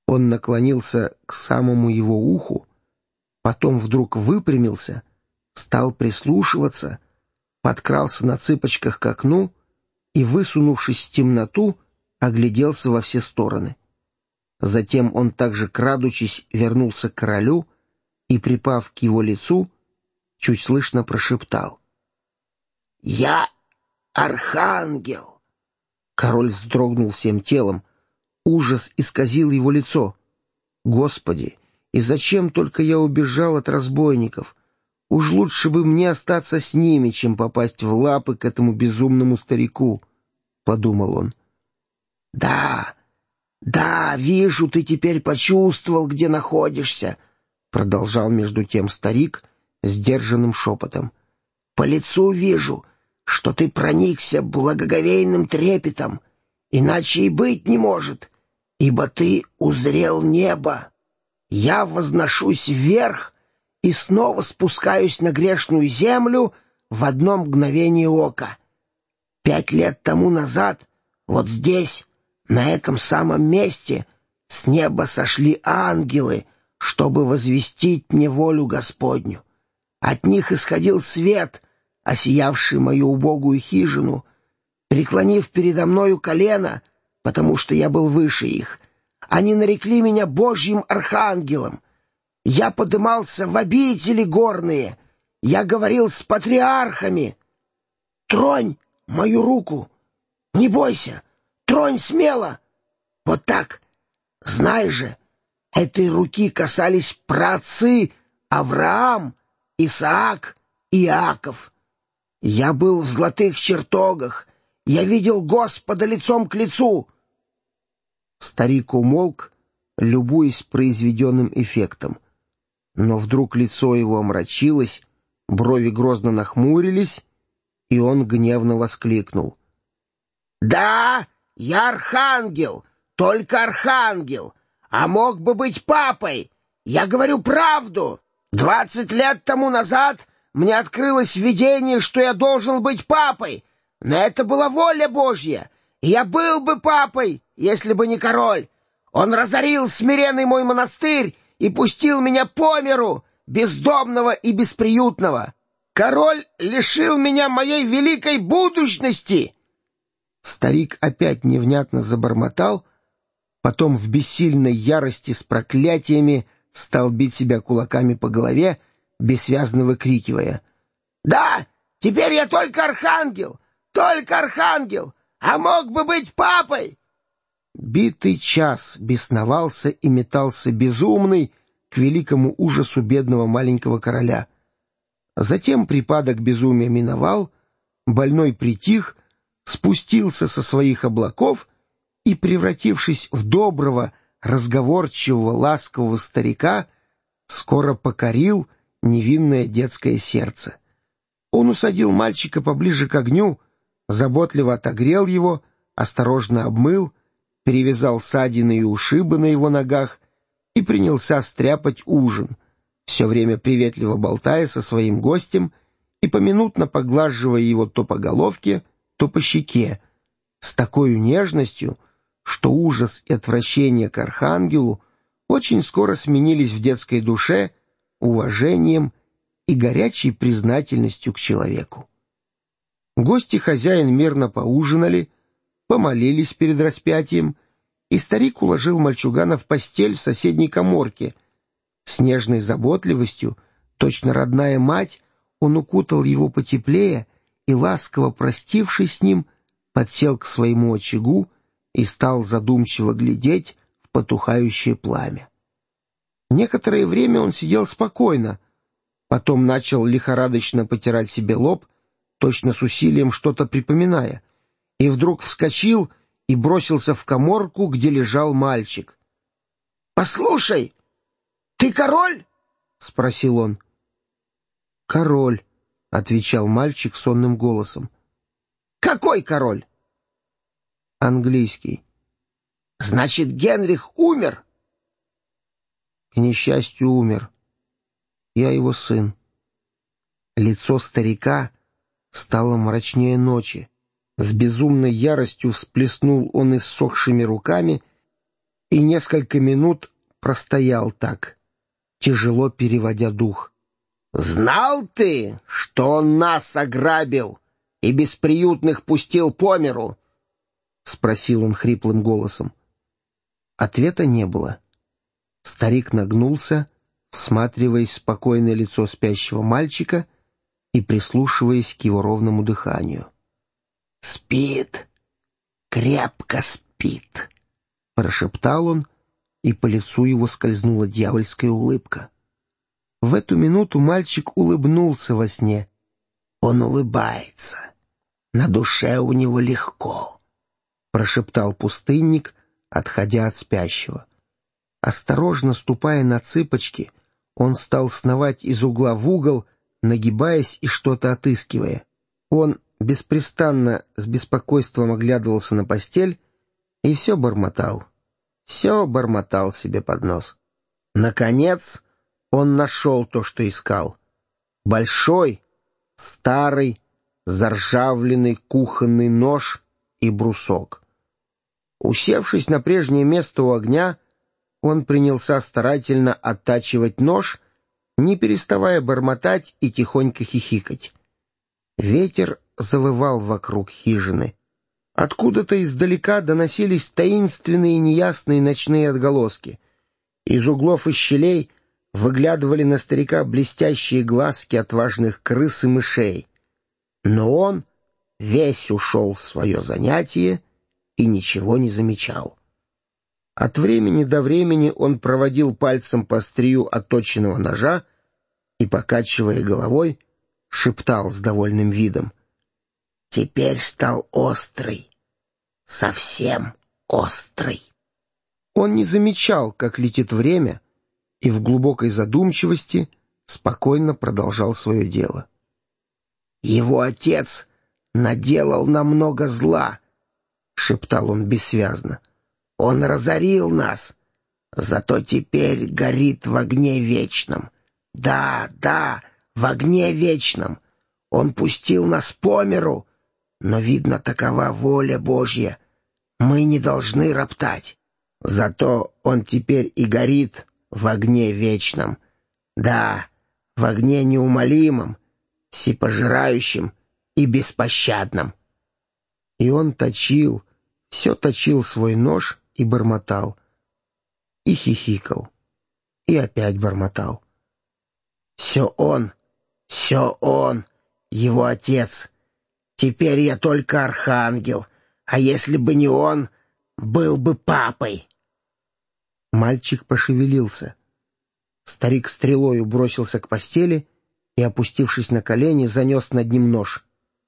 Он наклонился к самому его уху, потом вдруг выпрямился, стал прислушиваться, подкрался на цыпочках к окну и, высунувшись в темноту, огляделся во все стороны. Затем он также, крадучись, вернулся к королю и, припав к его лицу, чуть слышно прошептал: «Я архангел!» Король вздрогнул всем телом. Ужас исказил его лицо. «Господи, и зачем только я убежал от разбойников? Уж лучше бы мне остаться с ними, чем попасть в лапы к этому безумному старику», — подумал он. «Да, да, вижу, ты теперь почувствовал, где находишься», — продолжал между тем старик сдержанным шепотом. «По лицу вижу, что ты проникся благоговейным трепетом, иначе и быть не может, ибо ты узрел небо. Я возношусь вверх и снова спускаюсь на грешную землю в одно мгновение ока. 5 лет тому назад, вот здесь, на этом самом месте, с неба сошли ангелы, чтобы возвестить мне волю Господню. От них исходил свет, осиявший мою убогую хижину. Преклонив передо мною колено, потому что я был выше их, они нарекли меня Божьим архангелом. Я подымался в обители горные, я говорил с патриархами. Тронь мою руку, не бойся, тронь смело. Вот так. Знай же, этой руки касались праотцы Авраам, Исаак и Иаков. Я был в золотых чертогах, я видел Господа лицом к лицу». Старик умолк, любуясь произведенным эффектом. Но вдруг лицо его омрачилось, брови грозно нахмурились, и он гневно воскликнул: «Да, я архангел, только архангел, а мог бы быть папой. Я говорю правду. 20 лет тому назад мне открылось видение, что я должен быть папой, но это была воля Божья, и я был бы папой, если бы не король. Он разорил смиренный мой монастырь и пустил меня по миру, бездомного и бесприютного. Король лишил меня моей великой будущности». Старик опять невнятно забормотал, потом в бессильной ярости с проклятиями стал бить себя кулаками по голове, бессвязно выкрикивая: «Да, теперь я только архангел, а мог бы быть папой!» Битый час бесновался и метался безумный к великому ужасу бедного маленького короля. Затем припадок безумия миновал, больной притих, спустился со своих облаков и, превратившись в доброго, разговорчивого, ласкового старика, скоро покорил невинное детское сердце. Он усадил мальчика поближе к огню, заботливо отогрел его, осторожно обмыл, перевязал ссадины и ушибы на его ногах и принялся стряпать ужин, все время приветливо болтая со своим гостем и поминутно поглаживая его то по головке, то по щеке, с такой нежностью, что ужас и отвращение к архангелу очень скоро сменились в детской душе уважением и горячей признательностью к человеку. Гости и хозяин мирно поужинали, помолились перед распятием, и старик уложил мальчугана в постель в соседней каморке. С нежной заботливостью, точно родная мать, он укутал его потеплее и, ласково простившись с ним, подсел к своему очагу и стал задумчиво глядеть в потухающее пламя. Некоторое время он сидел спокойно, потом начал лихорадочно потирать себе лоб, точно с усилием что-то припоминая, и вдруг вскочил и бросился в каморку, где лежал мальчик. «Послушай, ты король?» — спросил он. «Король», — отвечал мальчик сонным голосом. «Какой король?» «Английский». «Значит, Генрих умер?» «К несчастью, умер. Я его сын». Лицо старика стало мрачнее ночи. С безумной яростью всплеснул он иссохшими руками и несколько минут простоял так, тяжело переводя дух. «Знал ты, что он нас ограбил и бесприютных пустил по миру?» — спросил он хриплым голосом. Ответа не было. Старик нагнулся, всматриваясь в спокойное лицо спящего мальчика и прислушиваясь к его ровному дыханию. «Спит, крепко спит», — прошептал он, и по лицу его скользнула дьявольская улыбка. В эту минуту мальчик улыбнулся во сне. «Он улыбается. На душе у него легко», — прошептал пустынник, отходя от спящего. Осторожно ступая на цыпочки, он стал сновать из угла в угол, нагибаясь и что-то отыскивая. Он беспрестанно с беспокойством оглядывался на постель и все бормотал себе под нос. Наконец он нашел то, что искал. Большой, старый, заржавленный кухонный нож и брусок. Усевшись на прежнее место у огня, он принялся старательно оттачивать нож, не переставая бормотать и тихонько хихикать. Ветер завывал вокруг хижины. Откуда-то издалека доносились таинственные и неясные ночные отголоски. Из углов и щелей выглядывали на старика блестящие глазки отважных крыс и мышей. Но он весь ушел в свое занятие и ничего не замечал. От времени до времени он проводил пальцем по острию отточенного ножа и, покачивая головой, шептал с довольным видом: «Теперь стал острый, совсем острый». Он не замечал, как летит время, и в глубокой задумчивости спокойно продолжал свое дело. «Его отец наделал нам много зла», — шептал он бессвязно. «Он разорил нас, зато теперь горит в огне вечном. Да, в огне вечном. Он пустил нас по миру, но, видно, такова воля Божья. Мы не должны роптать. Зато он теперь и горит в огне вечном. Да, в огне неумолимом, всепожирающем и беспощадном». И он все точил свой нож и бормотал, и хихикал, и опять бормотал. Все он, его отец. Теперь я только архангел, а если бы не он, был бы папой». Мальчик пошевелился. Старик стрелою бросился к постели и, опустившись на колени, занес над ним нож.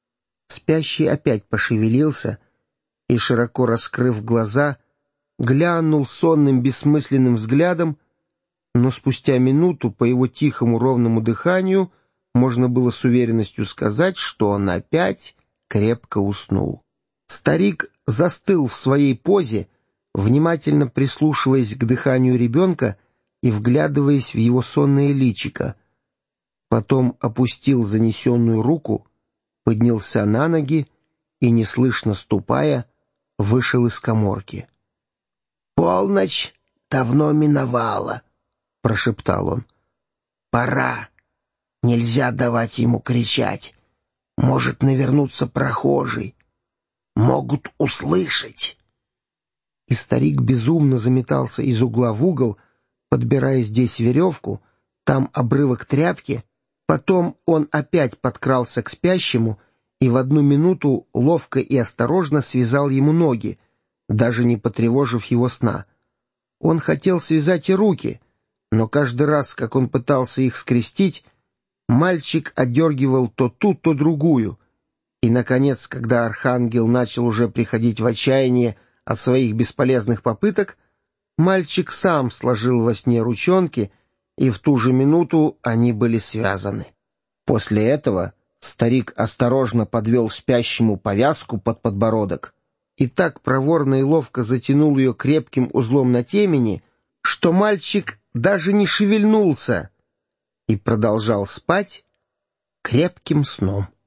Спящий опять пошевелился и, широко раскрыв глаза, глянул сонным бессмысленным взглядом, но спустя минуту по его тихому ровному дыханию можно было с уверенностью сказать, что он опять крепко уснул. Старик застыл в своей позе, внимательно прислушиваясь к дыханию ребенка и вглядываясь в его сонное личико. Потом опустил занесенную руку, поднялся на ноги и, неслышно ступая, вышел из каморки. «Полночь давно миновала», — прошептал он. «Пора. Нельзя давать ему кричать. Может навернуться прохожий. Могут услышать». И старик безумно заметался из угла в угол, подбирая здесь веревку, там обрывок тряпки. Потом он опять подкрался к спящему и в одну минуту ловко и осторожно связал ему ноги, даже не потревожив его сна. Он хотел связать и руки, но каждый раз, как он пытался их скрестить, мальчик отдергивал то ту, то другую. И, наконец, когда архангел начал уже приходить в отчаяние от своих бесполезных попыток, мальчик сам сложил во сне ручонки, и в ту же минуту они были связаны. После этого старик осторожно подвел спящему повязку под подбородок и так проворно и ловко затянул ее крепким узлом на темени, что мальчик даже не шевельнулся и продолжал спать крепким сном.